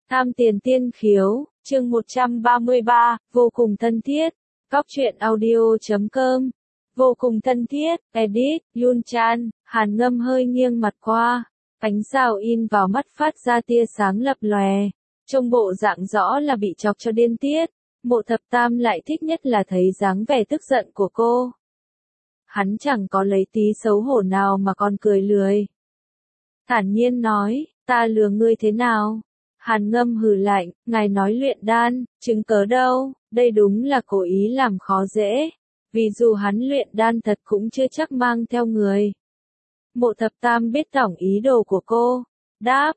Tham tiền tiên khiếu, chương 133, vô cùng thân thiết. Góc truyện audio.com. Vô cùng thân thiết, edit, Yun Chan, Hàn Ngâm hơi nghiêng mặt qua. Ánh sao in vào mắt phát ra tia sáng lập lòe. Trông bộ dạng rõ là bị chọc cho điên tiết. Mộ Thập Tam lại thích nhất là thấy dáng vẻ tức giận của cô. Hắn chẳng có lấy tí xấu hổ nào mà còn cười lười. Thản nhiên nói, ta lừa ngươi thế nào? Hàn Ngâm hừ lạnh, ngài nói luyện đan, chứng cớ đâu, đây đúng là cố ý làm khó dễ. Vì dù hắn luyện đan thật cũng chưa chắc mang theo người. Mộ Thập Tam biết tổng ý đồ của cô. Đáp,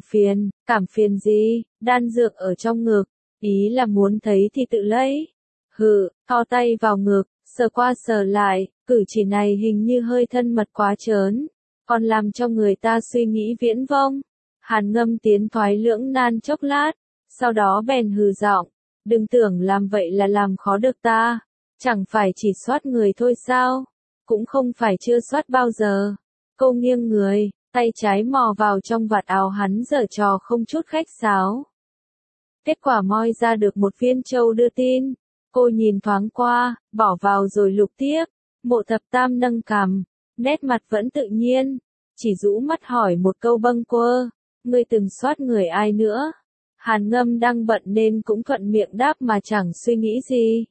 cảm phiền gì, đan dược ở trong ngực, ý là muốn thấy thì tự lấy. Hừ, thò tay vào ngực, sờ qua sờ lại, cử chỉ này hình như hơi thân mật quá trớn, còn làm cho người ta suy nghĩ viễn vông. Hàn Ngâm tiến thoái lưỡng nan chốc lát, sau đó bèn hừ giọng, đừng tưởng làm vậy là làm khó được ta, chẳng phải chỉ soát người thôi sao, cũng không phải chưa soát bao giờ. Cô nghiêng người, tay trái mò vào trong vạt áo hắn giở trò không chút khách sáo. Kết quả moi ra được một viên châu đưa tin, cô nhìn thoáng qua, bỏ vào rồi lục tiếp. Mộ Thập Tam nâng cằm, nét mặt vẫn tự nhiên, chỉ rũ mắt hỏi một câu bâng quơ, ngươi từng soát người ai nữa? Hàn Ngâm đang bận nên cũng thuận miệng đáp mà chẳng suy nghĩ gì.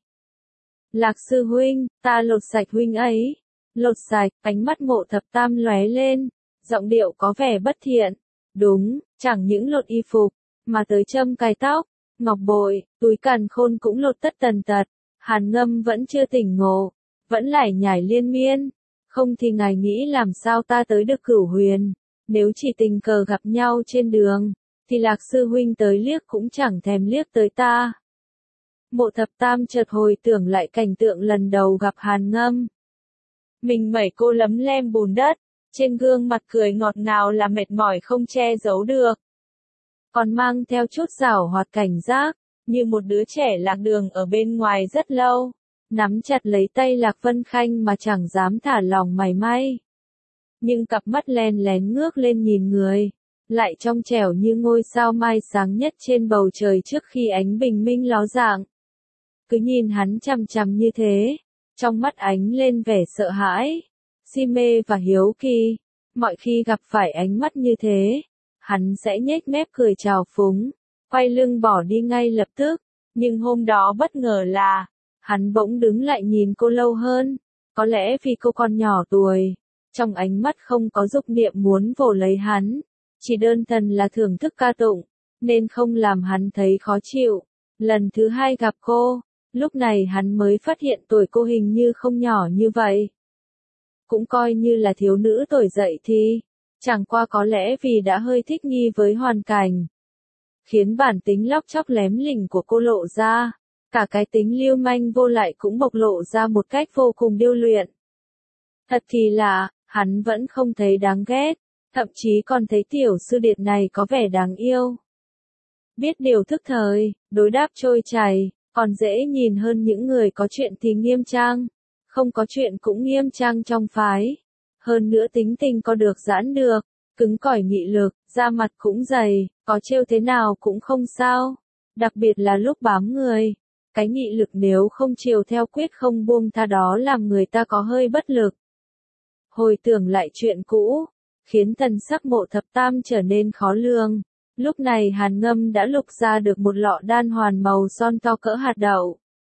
Lạc sư huynh, ta lột sạch huynh ấy. Lột sạch, ánh mắt Mộ Thập Tam lóe lên, giọng điệu có vẻ bất thiện. Đúng, chẳng những lột y phục, mà tới châm cài tóc, ngọc bội, túi càn khôn cũng lột tất tần tật. Hàn Ngâm vẫn chưa tỉnh ngộ, vẫn lải nhải liên miên. Không thì ngài nghĩ làm sao ta tới được Cửu Huyền, nếu chỉ tình cờ gặp nhau trên đường, thì Lạc sư huynh tới liếc cũng chẳng thèm liếc tới ta. Mộ Thập Tam chợt hồi tưởng lại cảnh tượng lần đầu gặp Hàn Ngâm. Mình mẩy cô lấm lem bùn đất, trên gương mặt cười ngọt ngào là mệt mỏi không che giấu được. Còn mang theo chút giảo hoạt cảnh giác, như một đứa trẻ lạc đường ở bên ngoài rất lâu, nắm chặt lấy tay Lạc Vân Khanh mà chẳng dám thả lòng mảy may. Nhưng cặp mắt len lén ngước lên nhìn người, lại trong trẻo như ngôi sao mai sáng nhất trên bầu trời trước khi ánh bình minh ló dạng. Cứ nhìn hắn chằm chằm như thế, trong mắt ánh lên vẻ sợ hãi, si mê và hiếu kỳ. Mọi khi gặp phải ánh mắt như thế, hắn sẽ nhếch mép cười trào phúng, quay lưng bỏ đi ngay lập tức. Nhưng hôm đó bất ngờ là, hắn bỗng đứng lại nhìn cô lâu hơn, có lẽ vì cô còn nhỏ tuổi, trong ánh mắt không có dục niệm muốn vồ lấy hắn, chỉ đơn thuần là thưởng thức ca tụng, nên không làm hắn thấy khó chịu. Lần thứ hai gặp cô, lúc này hắn mới phát hiện tuổi cô hình như không nhỏ như vậy. Cũng coi như là thiếu nữ tuổi dậy thì, chẳng qua có lẽ vì đã hơi thích nghi với hoàn cảnh, khiến bản tính lóc chóc lém lỉnh của cô lộ ra, cả cái tính lưu manh vô lại cũng bộc lộ ra một cách vô cùng điêu luyện. Thật kỳ lạ, hắn vẫn không thấy đáng ghét, thậm chí còn thấy tiểu sư điệt này có vẻ đáng yêu. Biết điều thức thời, đối đáp trôi chảy, còn dễ nhìn hơn những người có chuyện thì nghiêm trang, không có chuyện cũng nghiêm trang trong phái. Hơn nữa tính tình có được giãn được, cứng cỏi nghị lực, da mặt cũng dày, có trêu thế nào cũng không sao. Đặc biệt là lúc bám người, cái nghị lực nếu không chiều theo quyết không buông tha đó làm người ta có hơi bất lực. Hồi tưởng lại chuyện cũ, khiến thần sắc Mộ Thập Tam trở nên khó lường. Lúc này Hàn Ngâm đã lục ra được một lọ đan hoàn màu son to cỡ hạt đậu.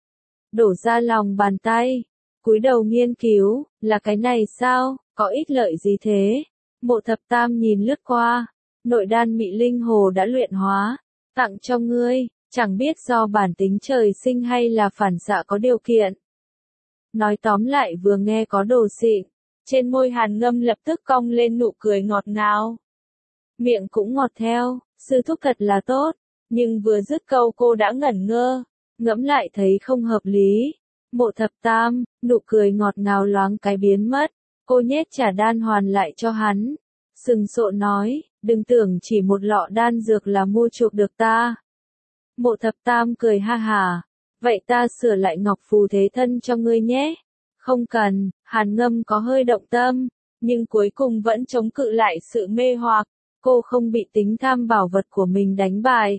Đổ ra lòng bàn tay, cúi đầu nghiên cứu, là cái này sao, có ích lợi gì thế? Mộ Thập Tam nhìn lướt qua, nội đan mị linh hồ đã luyện hóa, tặng cho ngươi, chẳng biết do bản tính trời sinh hay là phản xạ có điều kiện. Nói tóm lại vừa nghe có đồ xịn, trên môi Hàn Ngâm lập tức cong lên nụ cười ngọt ngào. Miệng cũng ngọt theo, sư thúc thật là tốt, nhưng vừa dứt câu cô đã ngẩn ngơ, ngẫm lại thấy không hợp lý. Mộ Thập Tam, nụ cười ngọt ngào loáng cái biến mất, cô nhét trả đan hoàn lại cho hắn. Sừng sộ nói, đừng tưởng chỉ một lọ đan dược là mua chuộc được ta. Mộ Thập Tam cười ha hà, vậy ta sửa lại ngọc phù thế thân cho ngươi nhé. Không cần, Hàn Ngâm có hơi động tâm, nhưng cuối cùng vẫn chống cự lại sự mê hoặc. Cô không bị tính tham bảo vật của mình đánh bại,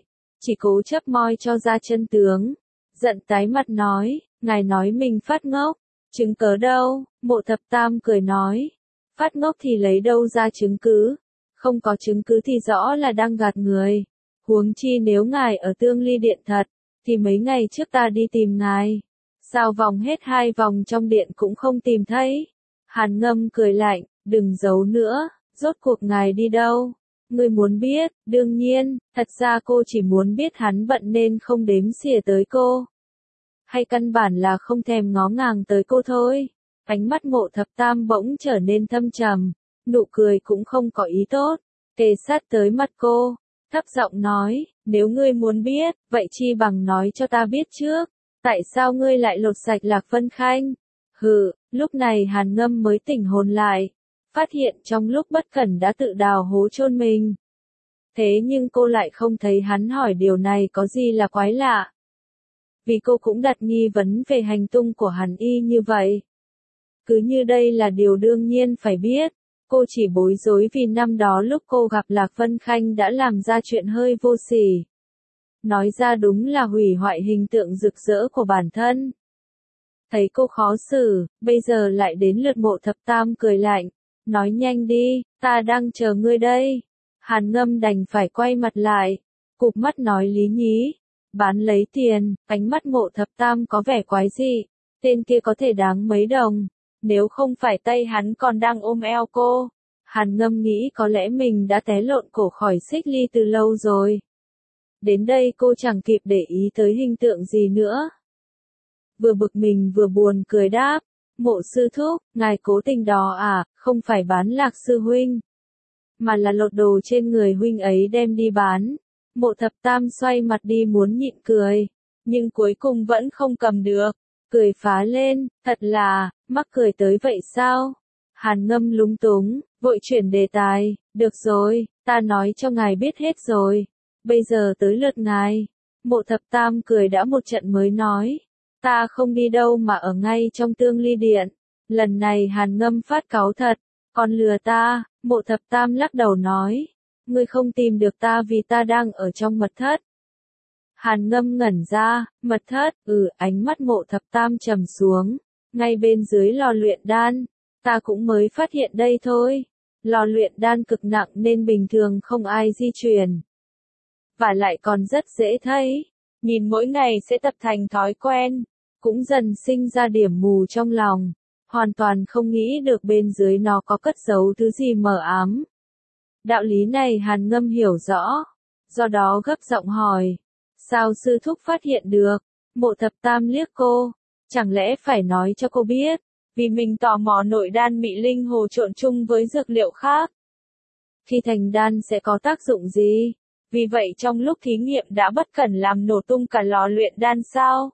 chỉ cố chấp moi cho ra chân tướng. Giận tái mặt nói, ngài nói mình phát ngốc, chứng cớ đâu? Mộ Thập Tam cười nói, phát ngốc thì lấy đâu ra chứng cứ, không có chứng cứ thì rõ là đang gạt người. Huống chi nếu ngài ở Tương Ly Điện thật, thì mấy ngày trước ta đi tìm ngài, sao vòng hết 2 vòng trong điện cũng không tìm thấy. Hàn Ngâm cười lạnh, đừng giấu nữa, rốt cuộc ngài đi đâu? Ngươi muốn biết, đương nhiên, thật ra cô chỉ muốn biết hắn bận nên không đếm xỉa tới cô. Hay căn bản là không thèm ngó ngàng tới cô thôi. Ánh mắt Mộ Thập Tam bỗng trở nên thâm trầm, nụ cười cũng không có ý tốt, kề sát tới mặt cô, thấp giọng nói, nếu ngươi muốn biết, vậy chi bằng nói cho ta biết trước, tại sao ngươi lại lột sạch Lạc Vân Khanh? Hừ, lúc này Hàn Ngâm mới tỉnh hồn lại, phát hiện trong lúc bất cẩn đã tự đào hố chôn mình. Thế nhưng cô lại không thấy hắn hỏi điều này có gì là quái lạ. Vì cô cũng đặt nghi vấn về hành tung của hắn y như vậy. Cứ như đây là điều đương nhiên phải biết, cô chỉ bối rối vì năm đó lúc cô gặp Lạc Vân Khanh đã làm ra chuyện hơi vô sỉ. Nói ra đúng là hủy hoại hình tượng rực rỡ của bản thân. Thấy cô khó xử, bây giờ lại đến lượt Mộ Thập Tam cười lạnh, nói nhanh đi, ta đang chờ ngươi đây. Hàn Ngâm đành phải quay mặt lại, cụp mắt nói lý nhí, bán lấy tiền. Ánh mắt Mộ Thập Tam có vẻ quái dị, tên kia có thể đáng mấy đồng, nếu không phải tay hắn còn đang ôm eo cô. Hàn Ngâm nghĩ có lẽ mình đã té lộn cổ khỏi xích ly từ lâu rồi. Đến đây cô chẳng kịp để ý tới hình tượng gì nữa. Vừa bực mình vừa buồn cười đáp, Mộ sư thúc, ngài cố tình đó à, không phải bán Lạc sư huynh, mà là lột đồ trên người huynh ấy đem đi bán. Mộ Thập Tam xoay mặt đi muốn nhịn cười, nhưng cuối cùng vẫn không cầm được, cười phá lên, thật là, mắc cười tới vậy sao? Hàn Ngâm lúng túng, vội chuyển đề tài, được rồi, ta nói cho ngài biết hết rồi, bây giờ tới lượt ngài. Mộ Thập Tam cười đã một trận mới nói, ta không đi đâu mà ở ngay trong Tương Ly Điện. Lần này Hàn Ngâm phát cáu thật, còn lừa ta. Mộ Thập Tam lắc đầu nói, ngươi không tìm được ta vì ta đang ở trong mật thất. Hàn Ngâm ngẩn ra, mật thất, ánh mắt Mộ Thập Tam trầm xuống, ngay bên dưới lò luyện đan, ta cũng mới phát hiện đây thôi. Lò luyện đan cực nặng nên bình thường không ai di chuyển. Và lại còn rất dễ thấy, nhìn mỗi ngày sẽ tập thành thói quen, cũng dần sinh ra điểm mù trong lòng, hoàn toàn không nghĩ được bên dưới nó có cất giấu thứ gì mờ ám. Đạo lý này Hàn Ngâm hiểu rõ, do đó gấp giọng hỏi, sao sư thúc phát hiện được? Mộ Thập Tam liếc cô, chẳng lẽ phải nói cho cô biết, vì mình tò mò nội đan Mị Linh Hồ trộn chung với dược liệu khác. Khi thành đan sẽ có tác dụng gì? Vì vậy trong lúc thí nghiệm đã bất cẩn làm nổ tung cả lò luyện đan sao?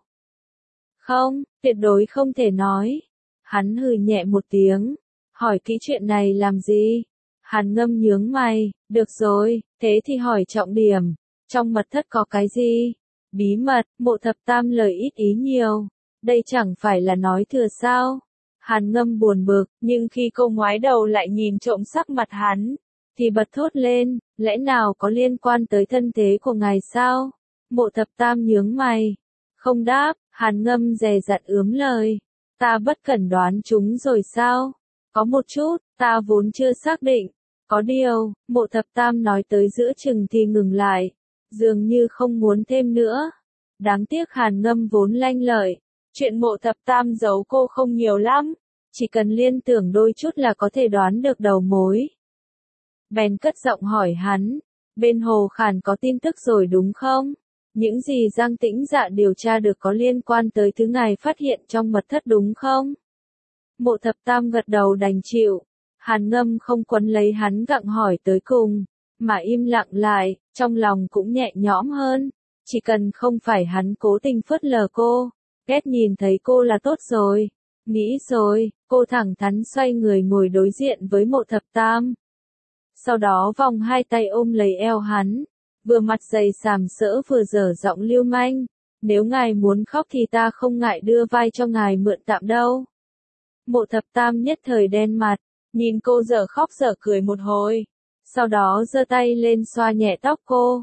Không, tuyệt đối không thể nói. Hắn hừ nhẹ một tiếng, hỏi kỹ chuyện này làm gì? Hàn Ngâm nhướng mày, được rồi, thế thì hỏi trọng điểm, trong mật thất có cái gì? Bí mật. Mộ Thập Tam lời ít ý nhiều, đây chẳng phải là nói thừa sao? Hàn Ngâm buồn bực, nhưng khi cô ngoái đầu lại nhìn trộm sắc mặt hắn, thì bật thốt lên, lẽ nào có liên quan tới thân thế của ngài sao? Mộ Thập Tam nhướng mày, không đáp. Hàn Ngâm dè dặt ướm lời, ta bất cẩn đoán chúng rồi sao? Có một chút, ta vốn chưa xác định. Có điều, Mộ Thập Tam nói tới giữa chừng thì ngừng lại, dường như không muốn thêm nữa. Đáng tiếc Hàn Ngâm vốn lanh lợi, chuyện Mộ Thập Tam giấu cô không nhiều lắm, chỉ cần liên tưởng đôi chút là có thể đoán được đầu mối. Bèn cất giọng hỏi hắn, bên Hồ Khản có tin tức rồi đúng không? Những gì Giang Tĩnh Dạ điều tra được có liên quan tới thứ ngài phát hiện trong mật thất đúng không? Mộ Thập Tam gật đầu đành chịu. Hàn Ngâm không quấn lấy hắn gặng hỏi tới cùng, mà im lặng lại, trong lòng cũng nhẹ nhõm hơn. Chỉ cần không phải hắn cố tình phớt lờ cô, ghét nhìn thấy cô là tốt rồi. Nghĩ rồi, cô thẳng thắn xoay người ngồi đối diện với Mộ Thập Tam. Sau đó vòng hai tay ôm lấy eo hắn, vừa mặt dày sàm sỡ vừa dở giọng lưu manh, nếu ngài muốn khóc thì ta không ngại đưa vai cho ngài mượn tạm đâu. Mộ Thập Tam nhất thời đen mặt, nhìn cô dở khóc dở cười một hồi, sau đó giơ tay lên xoa nhẹ tóc cô.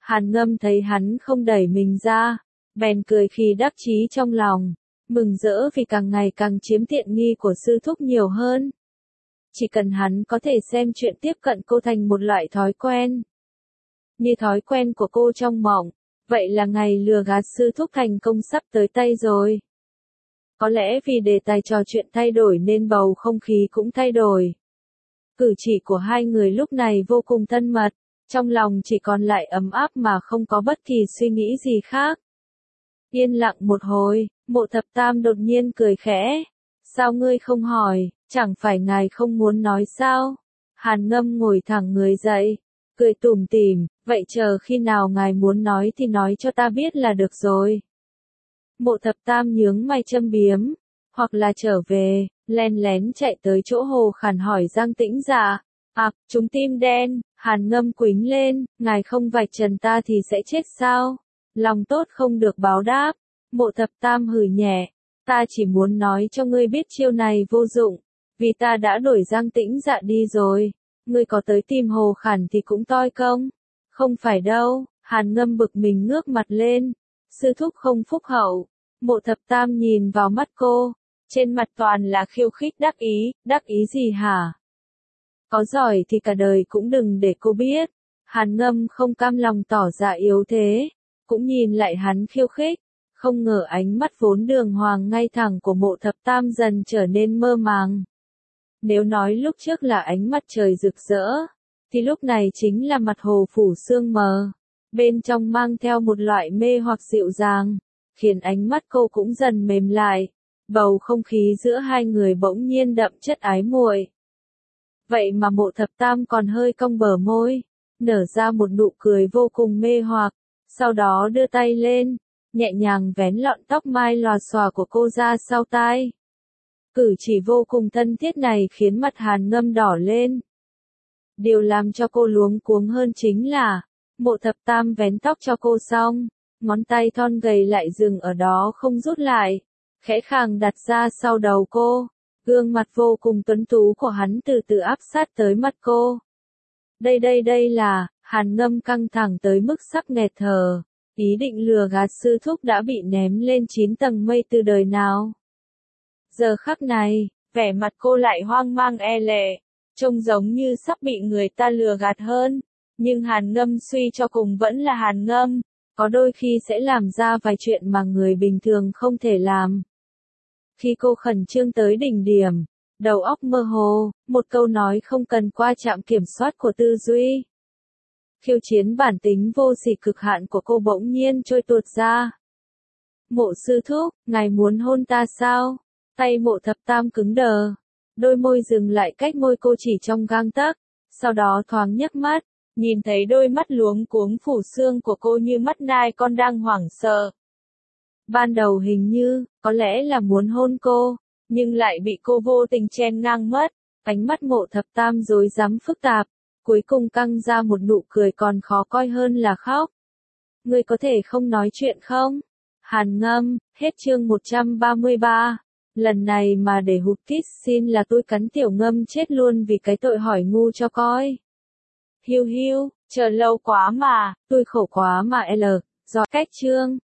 Hàn Ngâm thấy hắn không đẩy mình ra, bèn cười khi đắc chí trong lòng, mừng rỡ vì càng ngày càng chiếm tiện nghi của sư thúc nhiều hơn. Chỉ cần hắn có thể xem chuyện tiếp cận cô thành một loại thói quen. Như thói quen của cô trong mộng, vậy là ngày lừa gạt sư thúc thành công sắp tới tay rồi. Có lẽ vì đề tài trò chuyện thay đổi nên bầu không khí cũng thay đổi. Cử chỉ của hai người lúc này vô cùng thân mật, trong lòng chỉ còn lại ấm áp mà không có bất kỳ suy nghĩ gì khác. Yên lặng một hồi, Mộ Thập Tam đột nhiên cười khẽ. Sao ngươi không hỏi, chẳng phải ngài không muốn nói sao? Hàn Ngâm ngồi thẳng người dậy, cười tủm tỉm, vậy chờ khi nào ngài muốn nói thì nói cho ta biết là được rồi. Mộ Thập Tam nhướng mày châm biếm, hoặc là trở về, len lén chạy tới chỗ Hồ Khản hỏi Giang Tĩnh Dạ. Chúng tim đen, Hàn Ngâm quính lên, ngài không vạch trần ta thì sẽ chết sao? Lòng tốt không được báo đáp. Mộ Thập Tam hừ nhẹ, ta chỉ muốn nói cho ngươi biết chiêu này vô dụng, vì ta đã đuổi Giang Tĩnh Dạ đi rồi, ngươi có tới tìm Hồ Khản thì cũng toi công. Không phải đâu, Hàn Ngâm bực mình ngước mặt lên, sư thúc không phúc hậu. Mộ Thập Tam nhìn vào mắt cô, trên mặt toàn là khiêu khích đắc ý gì hả? Có giỏi thì cả đời cũng đừng để cô biết. Hàn Ngâm không cam lòng tỏ ra yếu thế, cũng nhìn lại hắn khiêu khích, không ngờ ánh mắt vốn đường hoàng ngay thẳng của Mộ Thập Tam dần trở nên mơ màng. Nếu nói lúc trước là ánh mặt trời rực rỡ, thì lúc này chính là mặt hồ phủ sương mờ, bên trong mang theo một loại mê hoặc dịu dàng, khiến ánh mắt cô cũng dần mềm lại, bầu không khí giữa hai người bỗng nhiên đậm chất ái muội. Vậy mà Mộ Thập Tam còn hơi cong bờ môi, nở ra một nụ cười vô cùng mê hoặc, sau đó đưa tay lên, nhẹ nhàng vén lọn tóc mai lòa xòa của cô ra sau tai. Cử chỉ vô cùng thân thiết này khiến mặt Hàn Ngâm đỏ lên. Điều làm cho cô luống cuống hơn chính là, Mộ Thập Tam vén tóc cho cô xong, ngón tay thon gầy lại dừng ở đó không rút lại, khẽ khàng đặt ra sau đầu cô. Gương mặt vô cùng tuấn tú của hắn từ từ áp sát tới mặt cô. Đây là, Hàn Ngâm căng thẳng tới mức sắp nghẹt thở, ý định lừa gạt sư thúc đã bị ném lên 9 tầng mây từ đời nào. Giờ khắc này, vẻ mặt cô lại hoang mang e lệ, trông giống như sắp bị người ta lừa gạt hơn, nhưng Hàn Ngâm suy cho cùng vẫn là Hàn Ngâm, có đôi khi sẽ làm ra vài chuyện mà người bình thường không thể làm. Khi cô khẩn trương tới đỉnh điểm, đầu óc mơ hồ, một câu nói không cần qua trạm kiểm soát của tư duy. Khiêu chiến bản tính vô sỉ cực hạn của cô bỗng nhiên trôi tuột ra. Mộ sư thúc, ngài muốn hôn ta sao? Tay Mộ Thập Tam cứng đờ, đôi môi dừng lại cách môi cô chỉ trong gang tấc, sau đó thoáng nhấc mắt, nhìn thấy đôi mắt luống cuống phủ xương của cô như mắt nai con đang hoảng sợ. Ban đầu hình như, có lẽ là muốn hôn cô, nhưng lại bị cô vô tình chen ngang mất, ánh mắt Mộ Thập Tam rối rắm phức tạp, cuối cùng căng ra một nụ cười còn khó coi hơn là khóc. Ngươi có thể không nói chuyện không? Hàn Ngâm, hết chương 133. Lần này mà để hụt kít xin là tôi cắn Tiểu Ngâm chết luôn vì cái tội hỏi ngu cho coi. Hiu hiu, chờ lâu quá mà, tôi khổ quá mà do cách chương.